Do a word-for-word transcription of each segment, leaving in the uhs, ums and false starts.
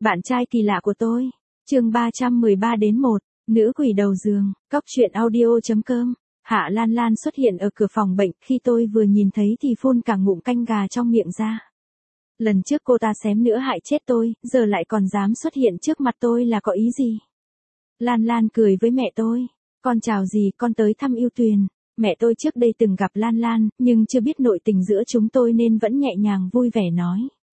Bạn trai kỳ lạ của tôi. Chương ba trăm mười ba đến một. Nữ quỷ đầu giường. Cóc truyện audio chấm com. Hạ Lan Lan xuất hiện ở cửa phòng bệnh, khi tôi vừa nhìn thấy thì phun cả ngụm canh gà trong miệng ra. Lần trước cô ta xém nữa hại chết tôi, giờ lại còn dám xuất hiện trước mặt tôi là có ý gì? Lan Lan cười với mẹ tôi. Con chào gì, con tới thăm Yêu Tuyền. Mẹ tôi trước đây từng gặp Lan Lan, nhưng chưa biết nội tình giữa chúng tôi nên vẫn nhẹ nhàng vui vẻ nói.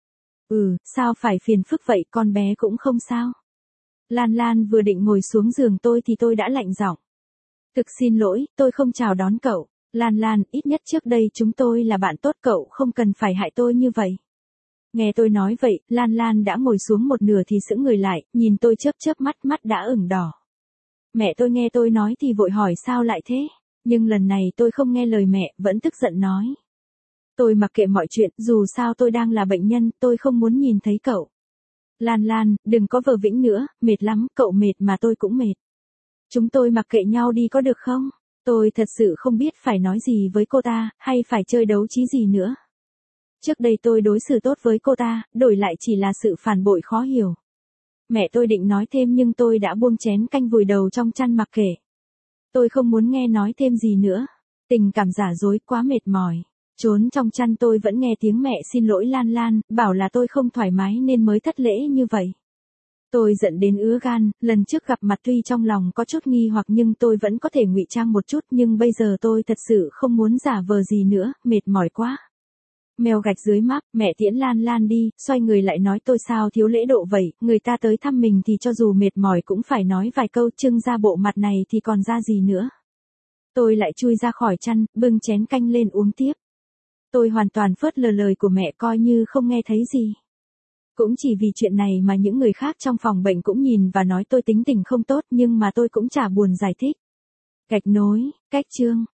Ừ, sao phải phiền phức vậy, con bé cũng không sao. Lan Lan vừa định ngồi xuống giường tôi thì tôi đã lạnh giọng. Thực xin lỗi, tôi không chào đón cậu. Lan Lan, ít nhất trước đây chúng tôi là bạn tốt, cậu không cần phải hại tôi như vậy. Nghe tôi nói vậy, Lan Lan đã ngồi xuống một nửa thì sững người lại, nhìn tôi chớp chớp mắt, mắt đã ửng đỏ. Mẹ tôi nghe tôi nói thì vội hỏi sao lại thế, nhưng lần này tôi không nghe lời mẹ, vẫn tức giận nói. Tôi mặc kệ mọi chuyện, dù sao tôi đang là bệnh nhân, tôi không muốn nhìn thấy cậu. Lan Lan, đừng có vờ vĩnh nữa, mệt lắm, cậu mệt mà tôi cũng mệt. Chúng tôi mặc kệ nhau đi có được không? Tôi thật sự không biết phải nói gì với cô ta, hay phải chơi đấu trí gì nữa. Trước đây tôi đối xử tốt với cô ta, đổi lại chỉ là sự phản bội khó hiểu. Mẹ tôi định nói thêm nhưng tôi đã buông chén canh vùi đầu trong chăn mặc kệ. Tôi không muốn nghe nói thêm gì nữa. Tình cảm giả dối quá mệt mỏi. Trốn trong chăn tôi vẫn nghe tiếng mẹ xin lỗi Lan Lan, bảo là tôi không thoải mái nên mới thất lễ như vậy. Tôi giận đến ứa gan, lần trước gặp mặt tuy trong lòng có chút nghi hoặc nhưng tôi vẫn có thể ngụy trang một chút, nhưng bây giờ tôi thật sự không muốn giả vờ gì nữa, mệt mỏi quá. Mèo gạch dưới map, mẹ tiễn Lan Lan đi, xoay người lại nói tôi sao thiếu lễ độ vậy, người ta tới thăm mình thì cho dù mệt mỏi cũng phải nói vài câu, trưng ra bộ mặt này thì còn ra gì nữa. Tôi lại chui ra khỏi chăn, bưng chén canh lên uống tiếp. Tôi hoàn toàn phớt lờ lời của mẹ, coi như không nghe thấy gì. Cũng chỉ vì chuyện này mà những người khác trong phòng bệnh cũng nhìn và nói tôi tính tình không tốt, nhưng mà tôi cũng chả buồn giải thích. Gạch nối, cách chương.